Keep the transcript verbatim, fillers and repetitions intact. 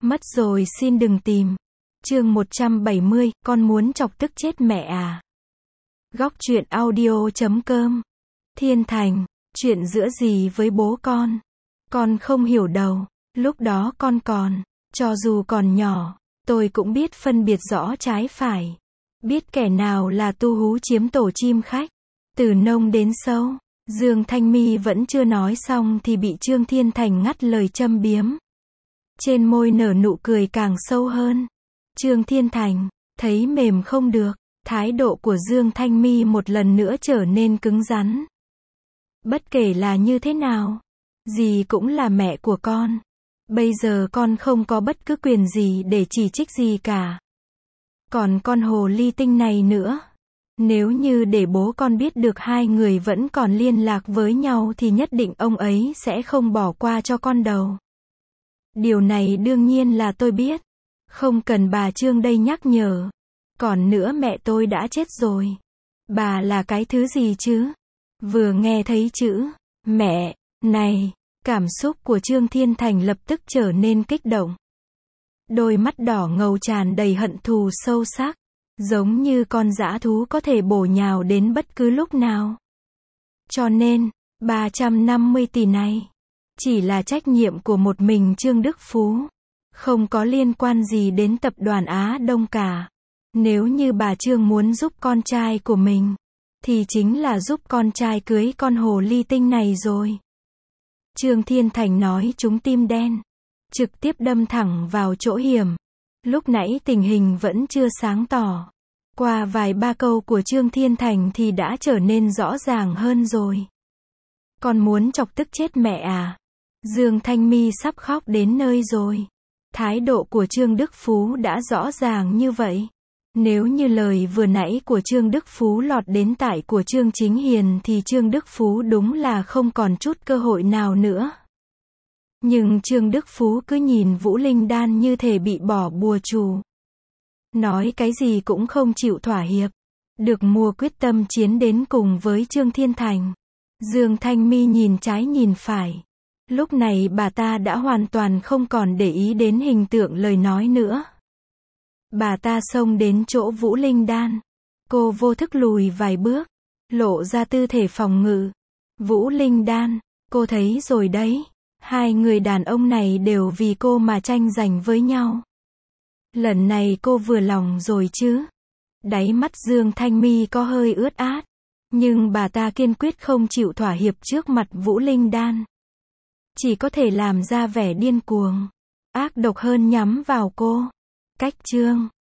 Mất rồi xin đừng tìm. Chương một trăm bảy mươi, con muốn chọc tức chết mẹ à? Góc truyện audio chấm com. Thiên Thành, chuyện giữa gì với bố con? Con không hiểu đâu. Lúc đó con còn, cho dù còn nhỏ, tôi cũng biết phân biệt rõ trái phải. Biết kẻ nào là tu hú chiếm tổ chim khách. Từ nông đến sâu. Dương Thanh Mi vẫn chưa nói xong thì bị Trương Thiên Thành ngắt lời châm biếm. Trên môi nở nụ cười càng sâu hơn. Trương Thiên Thành, thấy mềm không được, thái độ của Dương Thanh Mi một lần nữa trở nên cứng rắn. Bất kể là như thế nào, dì cũng là mẹ của con. Bây giờ con không có bất cứ quyền gì để chỉ trích gì cả. Còn con hồ ly tinh này nữa. Nếu như để bố con biết được hai người vẫn còn liên lạc với nhau thì nhất định ông ấy sẽ không bỏ qua cho con đâu. Điều này đương nhiên là tôi biết. Không cần bà Trương đây nhắc nhở. Còn nữa mẹ tôi đã chết rồi. Bà là cái thứ gì chứ? Vừa nghe thấy chữ mẹ này, cảm xúc của Trương Thiên Thành lập tức trở nên kích động. Đôi mắt đỏ ngầu tràn đầy hận thù sâu sắc. Giống như con dã thú có thể bổ nhào đến bất cứ lúc nào. Cho nên, ba trăm năm mươi tỷ này chỉ là trách nhiệm của một mình Trương Đức Phú. Không có liên quan gì đến tập đoàn Á Đông cả. Nếu như bà Trương muốn giúp con trai của mình, thì chính là giúp con trai cưới con hồ ly tinh này rồi. Trương Thiên Thành nói trúng tim đen. Trực tiếp đâm thẳng vào chỗ hiểm. Lúc nãy tình hình vẫn chưa sáng tỏ. Qua vài ba câu của Trương Thiên Thành thì đã trở nên rõ ràng hơn rồi. Con muốn chọc tức chết mẹ à? Dương Thanh Mi sắp khóc đến nơi rồi. Thái độ của Trương Đức Phú đã rõ ràng như vậy. Nếu như lời vừa nãy của Trương Đức Phú lọt đến tai của Trương Chính Hiền thì Trương Đức Phú đúng là không còn chút cơ hội nào nữa. Nhưng Trương Đức Phú cứ nhìn Vũ Linh Đan như thể bị bỏ bùa chú. Nói cái gì cũng không chịu thỏa hiệp. Được mua quyết tâm chiến đến cùng với Trương Thiên Thành. Dương Thanh Mi nhìn trái nhìn phải. Lúc này bà ta đã hoàn toàn không còn để ý đến hình tượng lời nói nữa. Bà ta xông đến chỗ Vũ Linh Đan. Cô vô thức lùi vài bước. Lộ ra tư thể phòng ngự. Vũ Linh Đan, cô thấy rồi đấy. Hai người đàn ông này đều vì cô mà tranh giành với nhau. Lần này cô vừa lòng rồi chứ? Đáy mắt Dương Thanh Mi có hơi ướt át. Nhưng bà ta kiên quyết không chịu thỏa hiệp trước mặt Vũ Linh Đan. Chỉ có thể làm ra vẻ điên cuồng. Ác độc hơn nhắm vào cô. Cách Trương